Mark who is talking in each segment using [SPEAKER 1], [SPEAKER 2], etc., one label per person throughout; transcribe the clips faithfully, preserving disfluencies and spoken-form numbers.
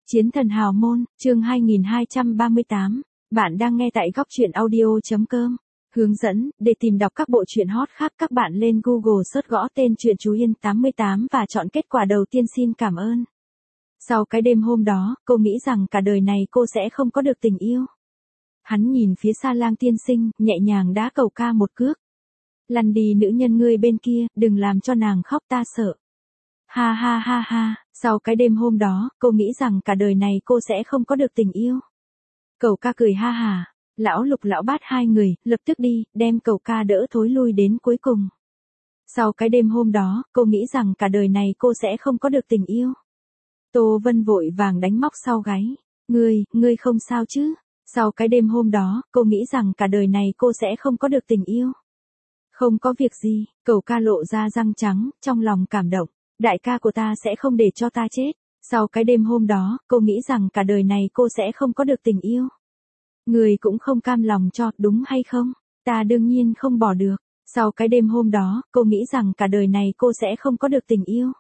[SPEAKER 1] Chiến thần hào môn, chương hai nghìn hai trăm ba mươi tám. Bạn đang nghe tại góc truyện audio.com. Hướng dẫn, để tìm đọc các bộ truyện hot khác các bạn lên Google search gõ tên truyện Chú Yên tám mươi tám và chọn kết quả đầu tiên xin cảm ơn. Sau cái đêm hôm đó, cô nghĩ rằng cả đời này cô sẽ không có được tình yêu. Hắn nhìn phía xa Lang tiên sinh, nhẹ nhàng đá cầu ca một cước. Lăn đi nữ nhân ngươi bên kia, đừng làm cho nàng khóc ta sợ. Ha ha ha ha, sau cái đêm hôm đó, cô nghĩ rằng cả đời này cô sẽ không có được tình yêu. Cậu ca cười ha hà, lão Lục lão Bát hai người, lập tức đi, đem cậu ca đỡ thối lui đến cuối cùng. Sau cái đêm hôm đó, cô nghĩ rằng cả đời này cô sẽ không có được tình yêu. Tô Vân vội vàng đánh móc sau gáy. Ngươi, ngươi không sao chứ? Sau cái đêm hôm đó, cô nghĩ rằng cả đời này cô sẽ không có được tình yêu. Không có việc gì, cậu ca lộ ra răng trắng, trong lòng cảm động. Đại ca của ta sẽ không để cho ta chết. Sau cái đêm hôm đó, cô nghĩ rằng cả đời này cô sẽ không có được tình yêu. Người cũng không cam lòng cho, đúng hay không? Ta đương nhiên không bỏ được. Sau cái đêm hôm đó, cô nghĩ rằng cả đời này cô sẽ không có được tình yêu.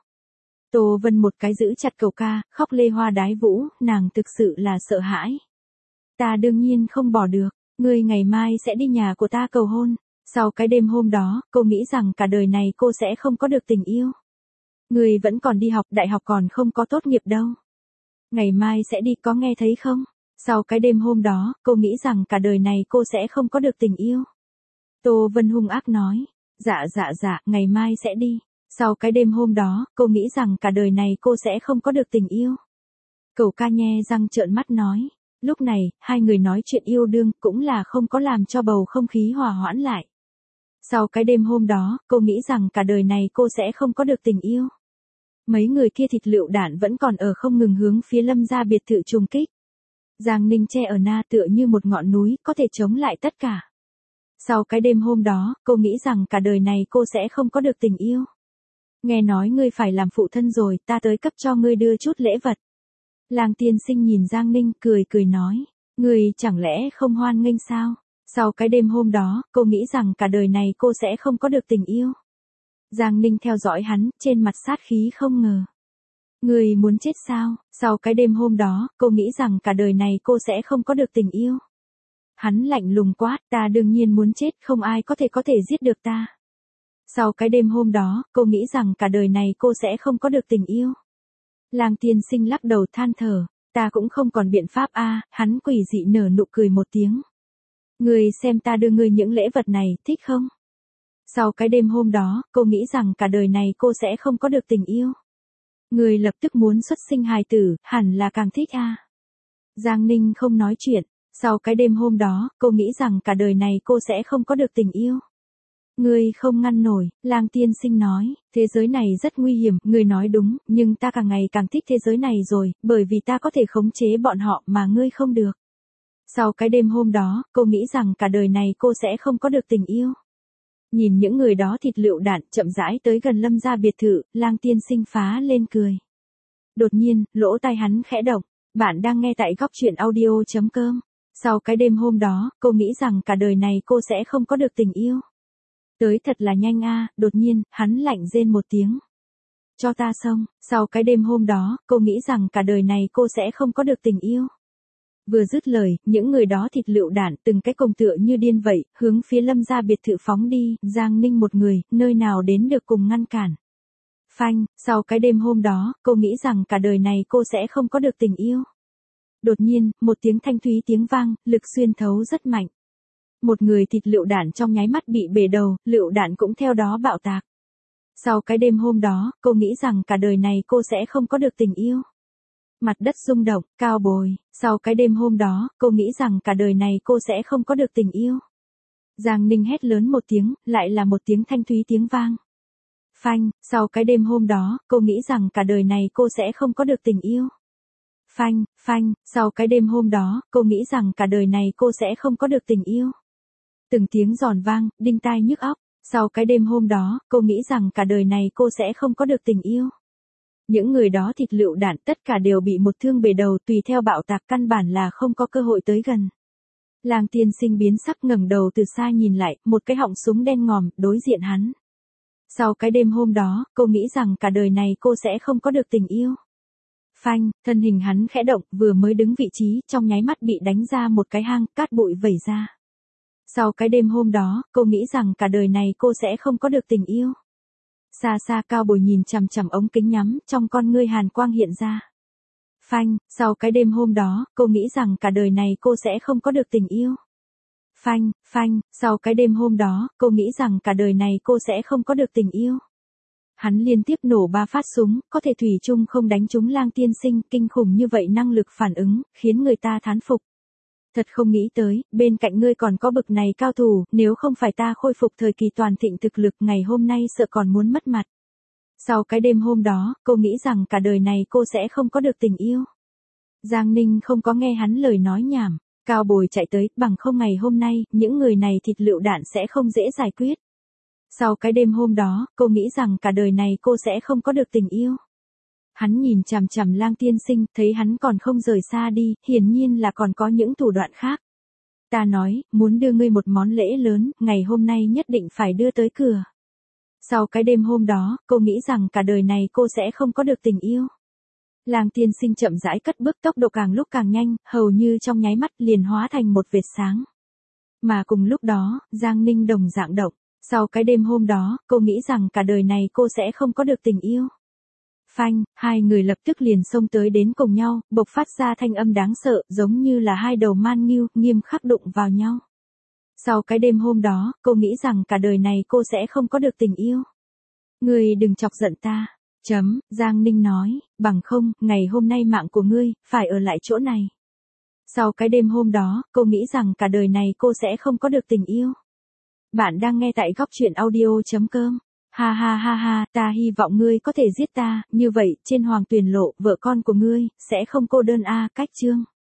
[SPEAKER 1] Tô Vân một cái giữ chặt cậu ca, khóc lê hoa đái vũ, nàng thực sự là sợ hãi. Ta đương nhiên không bỏ được, ngươi ngày mai sẽ đi nhà của ta cầu hôn. Sau cái đêm hôm đó, cô nghĩ rằng cả đời này cô sẽ không có được tình yêu. Người vẫn còn đi học, đại học còn không có tốt nghiệp đâu. Ngày mai sẽ đi, có nghe thấy không? Sau cái đêm hôm đó, cô nghĩ rằng cả đời này cô sẽ không có được tình yêu. Tô Vân hung ác nói, dạ dạ dạ, ngày mai sẽ đi. Sau cái đêm hôm đó, cô nghĩ rằng cả đời này cô sẽ không có được tình yêu. Cậu ca nhe răng trợn mắt nói, lúc này, hai người nói chuyện yêu đương cũng là không có làm cho bầu không khí hòa hoãn lại. Sau cái đêm hôm đó, cô nghĩ rằng cả đời này cô sẽ không có được tình yêu. Mấy người kia thịt lựu đạn vẫn còn ở không ngừng hướng phía Lâm gia biệt thự trùng kích. Giang Ninh che ở na tựa như một ngọn núi, có thể chống lại tất cả. Sau cái đêm hôm đó, cô nghĩ rằng cả đời này cô sẽ không có được tình yêu. Nghe nói ngươi phải làm phụ thân rồi, ta tới cấp cho ngươi đưa chút lễ vật. Lang tiên sinh nhìn Giang Ninh cười cười nói, ngươi chẳng lẽ không hoan nghênh sao? Sau cái đêm hôm đó, cô nghĩ rằng cả đời này cô sẽ không có được tình yêu. Giang Ninh theo dõi hắn, trên mặt sát khí không ngờ. Người muốn chết sao? Sau cái đêm hôm đó, cô nghĩ rằng cả đời này cô sẽ không có được tình yêu. Hắn lạnh lùng quát, ta đương nhiên muốn chết, không ai có thể có thể giết được ta. Sau cái đêm hôm đó, cô nghĩ rằng cả đời này cô sẽ không có được tình yêu. Lang tiên sinh lắc đầu than thở, ta cũng không còn biện pháp a. Hắn quỷ dị nở nụ cười một tiếng. Người xem ta đưa ngươi những lễ vật này, thích không? Sau cái đêm hôm đó, cô nghĩ rằng cả đời này cô sẽ không có được tình yêu. Người lập tức muốn xuất sinh hài tử, hẳn là càng thích a. Giang Ninh không nói chuyện. Sau cái đêm hôm đó, cô nghĩ rằng cả đời này cô sẽ không có được tình yêu. Người không ngăn nổi, Lang tiên sinh nói, thế giới này rất nguy hiểm, người nói đúng, nhưng ta càng ngày càng thích thế giới này rồi, bởi vì ta có thể khống chế bọn họ mà ngươi không được. Sau cái đêm hôm đó, cô nghĩ rằng cả đời này cô sẽ không có được tình yêu. Nhìn những người đó thịt lựu đạn chậm rãi tới gần Lâm gia biệt thự, Lang tiên sinh phá lên cười. Đột nhiên, lỗ tai hắn khẽ động, bạn đang nghe tại góc truyện audio.com. Sau cái đêm hôm đó, cô nghĩ rằng cả đời này cô sẽ không có được tình yêu. Tới thật là nhanh a. Đột nhiên, hắn lạnh rên một tiếng. Cho ta xong, sau cái đêm hôm đó, cô nghĩ rằng cả đời này cô sẽ không có được tình yêu. Vừa dứt lời, những người đó thịt lựu đạn từng cái cùng tựa như điên vậy, hướng phía Lâm gia biệt thự phóng đi, Giang Ninh một người, nơi nào đến được cùng ngăn cản. Phanh, sau cái đêm hôm đó, cô nghĩ rằng cả đời này cô sẽ không có được tình yêu. Đột nhiên, một tiếng thanh thúy tiếng vang, lực xuyên thấu rất mạnh. Một người thịt lựu đạn trong nháy mắt bị bể đầu, lựu đạn cũng theo đó bạo tạc. Sau cái đêm hôm đó, cô nghĩ rằng cả đời này cô sẽ không có được tình yêu. Mặt đất rung động, cao bồi, sau cái đêm hôm đó, cô nghĩ rằng cả đời này cô sẽ không có được tình yêu. Giang Ninh hét lớn một tiếng, lại là một tiếng thanh thúy tiếng vang. Phanh, sau cái đêm hôm đó, cô nghĩ rằng cả đời này cô sẽ không có được tình yêu. Phanh, phanh, sau cái đêm hôm đó, cô nghĩ rằng cả đời này cô sẽ không có được tình yêu. Từng tiếng giòn vang, đinh tai nhức óc, sau cái đêm hôm đó, cô nghĩ rằng cả đời này cô sẽ không có được tình yêu. Những người đó thịt lựu đạn tất cả đều bị một thương bể đầu tùy theo bạo tạc căn bản là không có cơ hội tới gần. Lang tiên sinh biến sắc ngẩng đầu từ xa nhìn lại, một cái họng súng đen ngòm, đối diện hắn. Sau cái đêm hôm đó, cô nghĩ rằng cả đời này cô sẽ không có được tình yêu. Phanh, thân hình hắn khẽ động, vừa mới đứng vị trí, trong nháy mắt bị đánh ra một cái hang, cát bụi vẩy ra. Sau cái đêm hôm đó, cô nghĩ rằng cả đời này cô sẽ không có được tình yêu. Xa xa Cao Bồi nhìn chằm chằm ống kính nhắm, trong con ngươi hàn quang hiện ra. Phanh, sau cái đêm hôm đó, cô nghĩ rằng cả đời này cô sẽ không có được tình yêu. Phanh, phanh, sau cái đêm hôm đó, cô nghĩ rằng cả đời này cô sẽ không có được tình yêu. Hắn liên tiếp nổ ba phát súng, có thể thủy chung không đánh trúng Lang tiên sinh, kinh khủng như vậy năng lực phản ứng, khiến người ta thán phục. Thật không nghĩ tới, bên cạnh ngươi còn có bực này cao thủ, nếu không phải ta khôi phục thời kỳ toàn thịnh thực lực ngày hôm nay sợ còn muốn mất mặt. Sau cái đêm hôm đó, cô nghĩ rằng cả đời này cô sẽ không có được tình yêu. Giang Ninh không có nghe hắn lời nói nhảm, Cao Bồi chạy tới, bằng không ngày hôm nay, những người này thịt lựu đạn sẽ không dễ giải quyết. Sau cái đêm hôm đó, cô nghĩ rằng cả đời này cô sẽ không có được tình yêu. Hắn nhìn chằm chằm Lang tiên sinh, thấy hắn còn không rời xa đi, hiển nhiên là còn có những thủ đoạn khác. Ta nói, muốn đưa ngươi một món lễ lớn, ngày hôm nay nhất định phải đưa tới cửa. Sau cái đêm hôm đó, cô nghĩ rằng cả đời này cô sẽ không có được tình yêu. Lang tiên sinh chậm rãi cất bước, tốc độ càng lúc càng nhanh, hầu như trong nháy mắt liền hóa thành một vệt sáng. Mà cùng lúc đó, Giang Ninh đồng dạng động. Sau cái đêm hôm đó, cô nghĩ rằng cả đời này cô sẽ không có được tình yêu. Phanh, hai người lập tức liền xông tới đến cùng nhau, bộc phát ra thanh âm đáng sợ, giống như là hai đầu man ngưu, nghiêm khắc đụng vào nhau. Sau cái đêm hôm đó, cô nghĩ rằng cả đời này cô sẽ không có được tình yêu. Ngươi đừng chọc giận ta. Chấm, Giang Ninh nói, bằng không, ngày hôm nay mạng của ngươi, phải ở lại chỗ này. Sau cái đêm hôm đó, cô nghĩ rằng cả đời này cô sẽ không có được tình yêu. Bạn đang nghe tại góc truyện audio.com. Ha ha ha ha, ta hy vọng ngươi có thể giết ta, như vậy, trên Hoàng Tuyền Lộ, vợ con của ngươi, sẽ không cô đơn a. Cách chương.